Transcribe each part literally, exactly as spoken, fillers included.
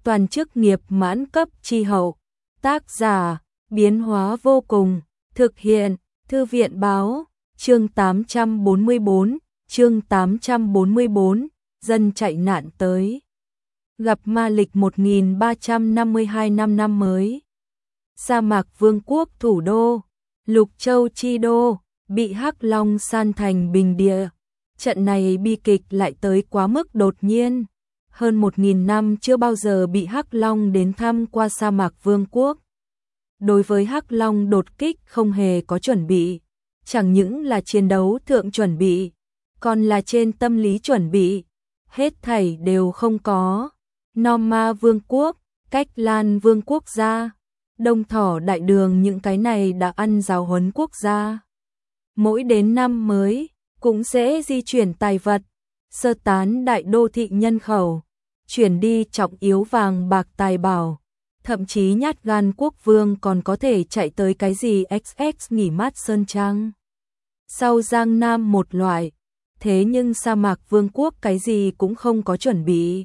toàn chức nghiệp mãn cấp chi hậu. Tác giả, biến hóa vô cùng, thực hiện, Thư viện báo, chương tám trăm bốn mươi tư, chương tám trăm bốn mươi tư, dân chạy nạn tới. Gặp ma lịch một nghìn ba trăm năm mươi hai năm năm mới. Sa mạc vương quốc thủ đô, Lục Châu chi đô, bị Hắc Long san thành bình địa. Trận này bi kịch lại tới quá mức đột nhiên. Hơn một nghìn năm chưa bao giờ bị Hắc Long đến thăm qua sa mạc vương quốc. Đối với Hắc Long đột kích không hề có chuẩn bị. Chẳng những là chiến đấu thượng chuẩn bị, còn là trên tâm lý chuẩn bị. Hết thảy đều không có. Norma vương quốc, Cách Lan vương quốc gia, Đông Thỏ đại đường, những cái này đã ăn giáo huấn quốc gia. Mỗi đến năm mới, cũng sẽ di chuyển tài vật, sơ tán đại đô thị nhân khẩu, chuyển đi trọng yếu vàng bạc tài bảo. Thậm chí nhát gan quốc vương còn có thể chạy tới cái gì ích ích nghỉ mát Sơn Trang. Sau Giang Nam một loại, thế nhưng sa mạc vương quốc cái gì cũng không có chuẩn bị.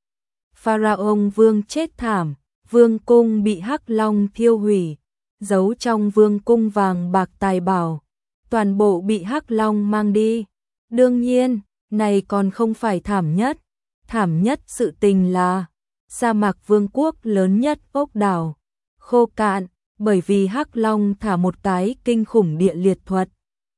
Pharaoh vương chết thảm, vương cung bị Hắc Long thiêu hủy, giấu trong vương cung vàng bạc tài bảo, toàn bộ bị Hắc Long mang đi. Đương nhiên, này còn không phải thảm nhất, thảm nhất sự tình là sa mạc vương quốc lớn nhất ốc đảo khô cạn, bởi vì Hắc Long thả một cái kinh khủng địa liệt thuật,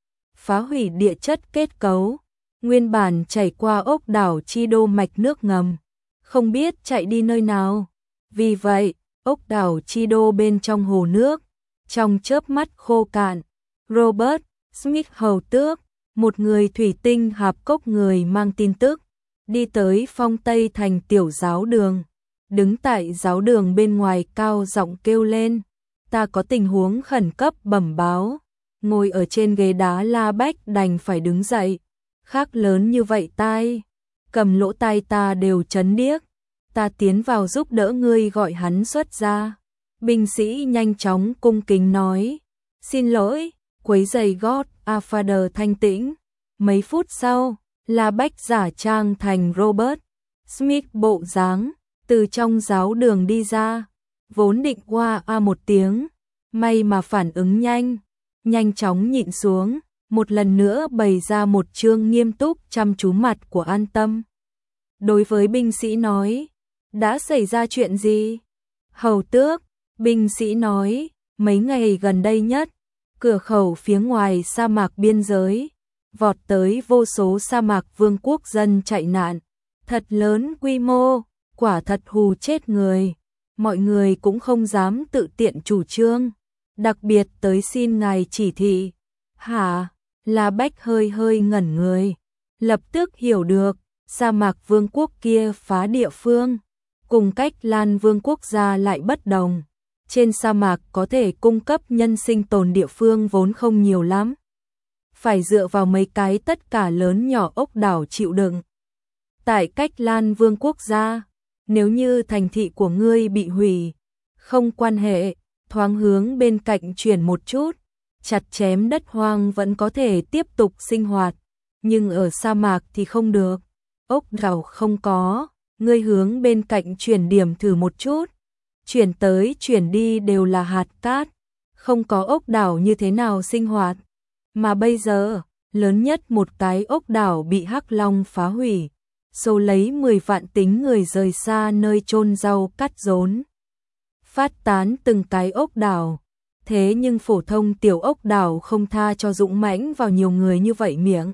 phá hủy địa chất kết cấu, nguyên bản chảy qua ốc đảo chi đô mạch nước ngầm, không biết chạy đi nơi nào. Vì vậy, ốc đảo chi đô bên trong hồ nước, trong chớp mắt khô cạn. Robert Smith hầu tước, một người thủy tinh hạp cốc người mang tin tức, đi tới Phong Tây thành tiểu giáo đường, đứng tại giáo đường bên ngoài cao giọng kêu lên, ta có tình huống khẩn cấp bẩm báo. Ngồi ở trên ghế đá La Bách đành phải đứng dậy, khác lớn như vậy tai, cầm lỗ tai ta đều chấn điếc, ta tiến vào giúp đỡ ngươi gọi hắn xuất ra. Binh sĩ nhanh chóng cung kính nói, xin lỗi, quấy giày gót, A Father thanh tĩnh. Mấy phút sau, La Bách giả trang thành Robert Smith bộ dáng, từ trong giáo đường đi ra, vốn định qua a một tiếng, may mà phản ứng nhanh, nhanh chóng nhịn xuống, một lần nữa bày ra một trương nghiêm túc chăm chú mặt của an tâm. Đối với binh sĩ nói, đã xảy ra chuyện gì? Hầu tước, binh sĩ nói, mấy ngày gần đây nhất, cửa khẩu phía ngoài sa mạc biên giới, vọt tới vô số sa mạc vương quốc dân chạy nạn, thật lớn quy mô, quả thật hù chết người, mọi người cũng không dám tự tiện chủ trương, đặc biệt tới xin ngài chỉ thị. Hả? La Bách hơi hơi ngẩn người, lập tức hiểu được, sa mạc vương quốc kia phá địa phương, cùng Cách Lan vương quốc gia lại bất đồng. Trên sa mạc có thể cung cấp nhân sinh tồn địa phương vốn không nhiều lắm, phải dựa vào mấy cái tất cả lớn nhỏ ốc đảo chịu đựng. Tại Cách Lan vương quốc gia, nếu như thành thị của ngươi bị hủy, không quan hệ, thoáng hướng bên cạnh chuyển một chút, chặt chém đất hoang vẫn có thể tiếp tục sinh hoạt, nhưng ở sa mạc thì không được. Ốc đảo không có, ngươi hướng bên cạnh chuyển điểm thử một chút, chuyển tới chuyển đi đều là hạt cát, không có ốc đảo như thế nào sinh hoạt. Mà bây giờ, lớn nhất một cái ốc đảo bị Hắc Long phá hủy, số lấy mười vạn tính người rời xa nơi chôn rau cắt rốn, phát tán từng cái ốc đảo. Thế nhưng phổ thông tiểu ốc đảo không tha cho dũng mãnh vào nhiều người như vậy miệng.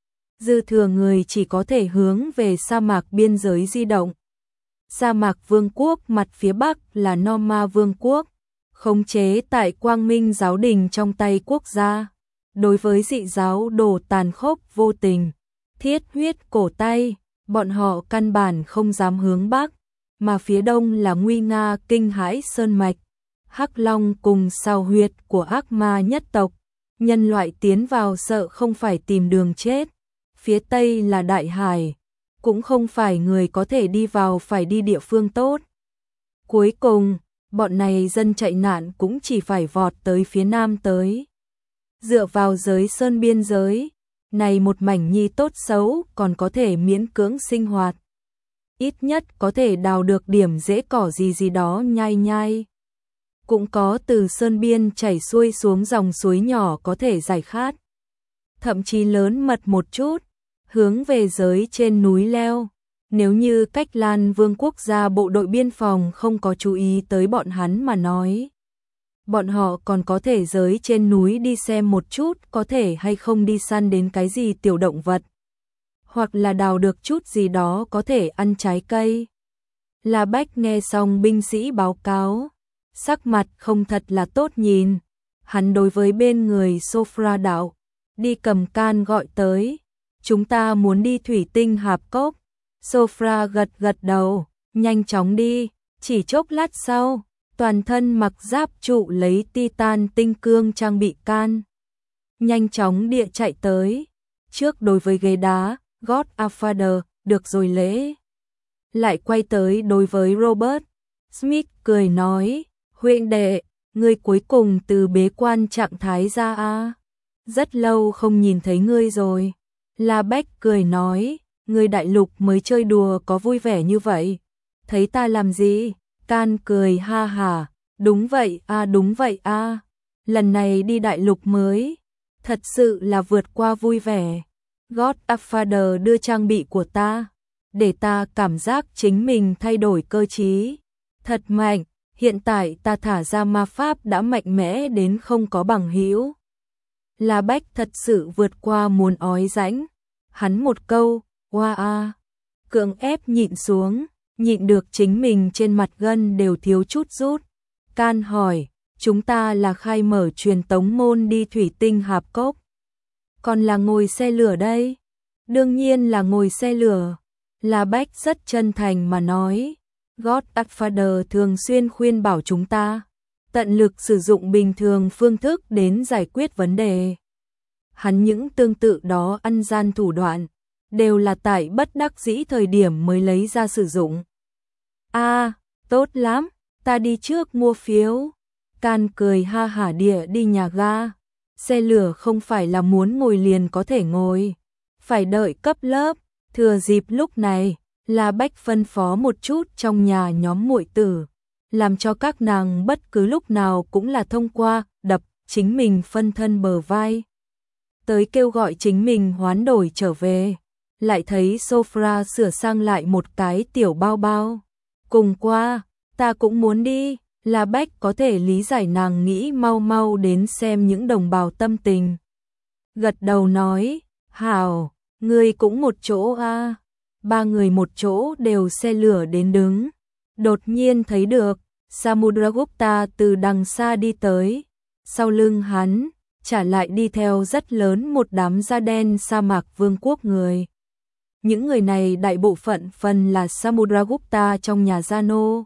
Dư thừa người chỉ có thể hướng về sa mạc biên giới di động. Sa mạc vương quốc mặt phía bắc là Norma vương quốc, khống chế tại Quang Minh giáo đình trong tay quốc gia. Đối với dị giáo đồ tàn khốc vô tình, thiết huyết cổ tay, bọn họ căn bản không dám hướng bắc, mà phía đông là nguy nga kinh hãi sơn mạch, Hắc Long cùng sao huyệt của ác ma nhất tộc, nhân loại tiến vào sợ không phải tìm đường chết. Phía tây là đại hải, cũng không phải người có thể đi vào phải đi địa phương tốt. Cuối cùng, bọn này dân chạy nạn cũng chỉ phải vọt tới phía nam tới. Dựa vào giới sơn biên giới, này một mảnh nhi tốt xấu còn có thể miễn cưỡng sinh hoạt. ít nhất có thể đào được điểm rễ cỏ gì gì đó nhai nhai. Cũng có từ sơn biên chảy xuôi xuống dòng suối nhỏ có thể giải khát. Thậm chí lớn mật một chút, hướng về giới trên núi leo. Nếu như cách Lan Vương quốc gia bộ đội biên phòng không có chú ý tới bọn hắn mà nói, bọn họ còn có thể giới trên núi đi xem một chút có thể hay không đi săn đến cái gì tiểu động vật, hoặc là đào được chút gì đó có thể ăn trái cây. La Bách nghe xong binh sĩ báo cáo, sắc mặt không thật là tốt nhìn. Hắn đối với bên người Sofra đạo, đi cầm can gọi tới, chúng ta muốn đi thủy tinh hạp cốc. Sofra gật gật đầu, nhanh chóng đi. Chỉ chốc lát sau, toàn thân mặc giáp trụ lấy titan tinh cương trang bị can, nhanh chóng địa chạy tới. Trước đối với ghế đá, Godfather, được rồi lễ. Lại quay tới đối với Robert. Smith cười nói, huynh đệ, ngươi cuối cùng từ bế quan trạng thái ra a. Rất lâu không nhìn thấy ngươi rồi. La Bách cười nói, ngươi đại lục mới chơi đùa có vui vẻ như vậy. Thấy ta làm gì? Can cười ha hả, đúng vậy a à, đúng vậy a. À. Lần này đi đại lục mới, thật sự là vượt qua vui vẻ. Godfather đưa trang bị của ta, để ta cảm giác chính mình thay đổi cơ trí. Thật mạnh, hiện tại ta thả ra ma pháp đã mạnh mẽ đến không có bằng hữu. La Bách thật sự vượt qua muốn ói rãnh. Hắn một câu, hoa a, cưỡng ép nhịn xuống, nhịn được chính mình trên mặt gân đều thiếu chút rút. Can hỏi, chúng ta là khai mở truyền tống môn đi thủy tinh hạp cốc, còn là ngồi xe lửa đây? Đương nhiên là ngồi xe lửa. La Bách rất chân thành mà nói, Godfather thường xuyên khuyên bảo chúng ta tận lực sử dụng bình thường phương thức đến giải quyết vấn đề. Hắn những tương tự đó ăn gian thủ đoạn, đều là tại bất đắc dĩ thời điểm mới lấy ra sử dụng. A, à, tốt lắm, ta đi trước mua phiếu. Can cười ha hả địa đi nhà ga. Xe lửa không phải là muốn ngồi liền có thể ngồi, phải đợi cấp lớp. Thừa dịp lúc này, La Bách phân phó một chút trong nhà nhóm muội tử, làm cho các nàng bất cứ lúc nào cũng là thông qua, đập chính mình phân thân bờ vai, tới kêu gọi chính mình hoán đổi trở về. Lại thấy Sofra sửa sang lại một cái tiểu bao bao. Cùng qua, ta cũng muốn đi. La Bách có thể lý giải nàng nghĩ mau mau đến xem những đồng bào tâm tình. Gật đầu nói, hảo, ngươi cũng một chỗ a. À. Ba người một chỗ đều xe lửa đến đứng. Đột nhiên thấy được Samudragupta từ đằng xa đi tới. Sau lưng hắn, trả lại đi theo rất lớn một đám da đen sa mạc vương quốc người. Những người này đại bộ phận phần là Samudragupta trong nhà gia nô.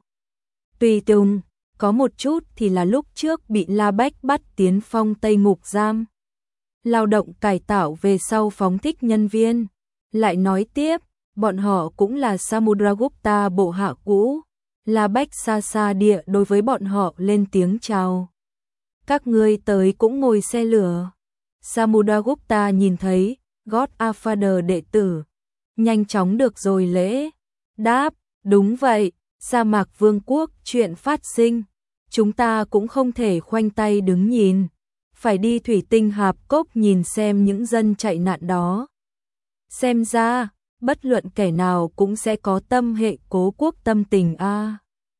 Tùy tùng, có một chút thì là lúc trước bị La Bách bắt tiến phong Tây Ngục giam. Lao động cải tạo về sau phóng thích nhân viên. Lại nói tiếp, bọn họ cũng là Samudragupta bộ hạ cũ. La Bách xa xa địa đối với bọn họ lên tiếng chào. Các ngươi tới cũng ngồi xe lửa. Samudragupta nhìn thấy Godfather đệ tử, nhanh chóng được rồi lễ. Đáp, đúng vậy, sa mạc vương quốc chuyện phát sinh, chúng ta cũng không thể khoanh tay đứng nhìn, phải đi thủy tinh hạp cốc nhìn xem những dân chạy nạn đó. Xem ra, bất luận kẻ nào cũng sẽ có tâm hệ cố quốc tâm tình a. À.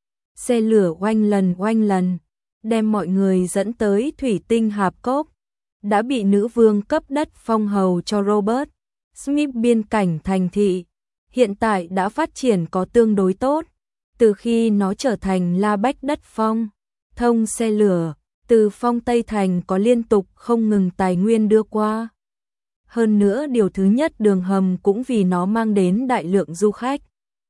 Xe lửa oanh lần oanh lần, đem mọi người dẫn tới thủy tinh hạp cốc, đã bị nữ vương cấp đất phong hầu cho Robert. Smith biên cảnh thành thị, hiện tại đã phát triển có tương đối tốt, từ khi nó trở thành La Bách đất phong, thông xe lửa, từ phong Tây Thành có liên tục không ngừng tài nguyên đưa qua. Hơn nữa điều thứ nhất đường hầm cũng vì nó mang đến đại lượng du khách.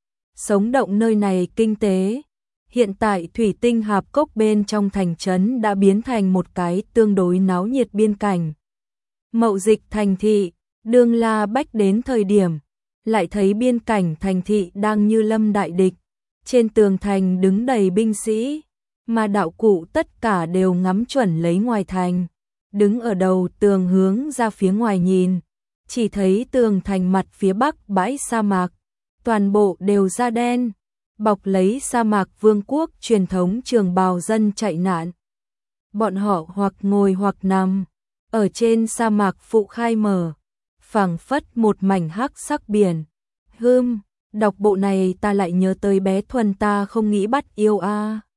Sống động nơi này kinh tế, hiện tại thủy tinh hạp cốc bên trong thành trấn đã biến thành một cái tương đối náo nhiệt biên cảnh. Mậu dịch thành thị, đường La Bách đến thời điểm, lại thấy biên cảnh thành thị đang như lâm đại địch. Trên tường thành đứng đầy binh sĩ, mà đạo cụ tất cả đều ngắm chuẩn lấy ngoài thành. Đứng ở đầu tường hướng ra phía ngoài nhìn, chỉ thấy tường thành mặt phía bắc bãi sa mạc, toàn bộ đều da đen, bọc lấy sa mạc vương quốc truyền thống trường bào dân chạy nạn. Bọn họ hoặc ngồi hoặc nằm, ở trên sa mạc phụ khai mở, phảng phất một mảnh hắc sắc biển. Hưm, đọc bộ này ta lại nhớ tới bé Thuần ta không nghĩ bắt yêu a.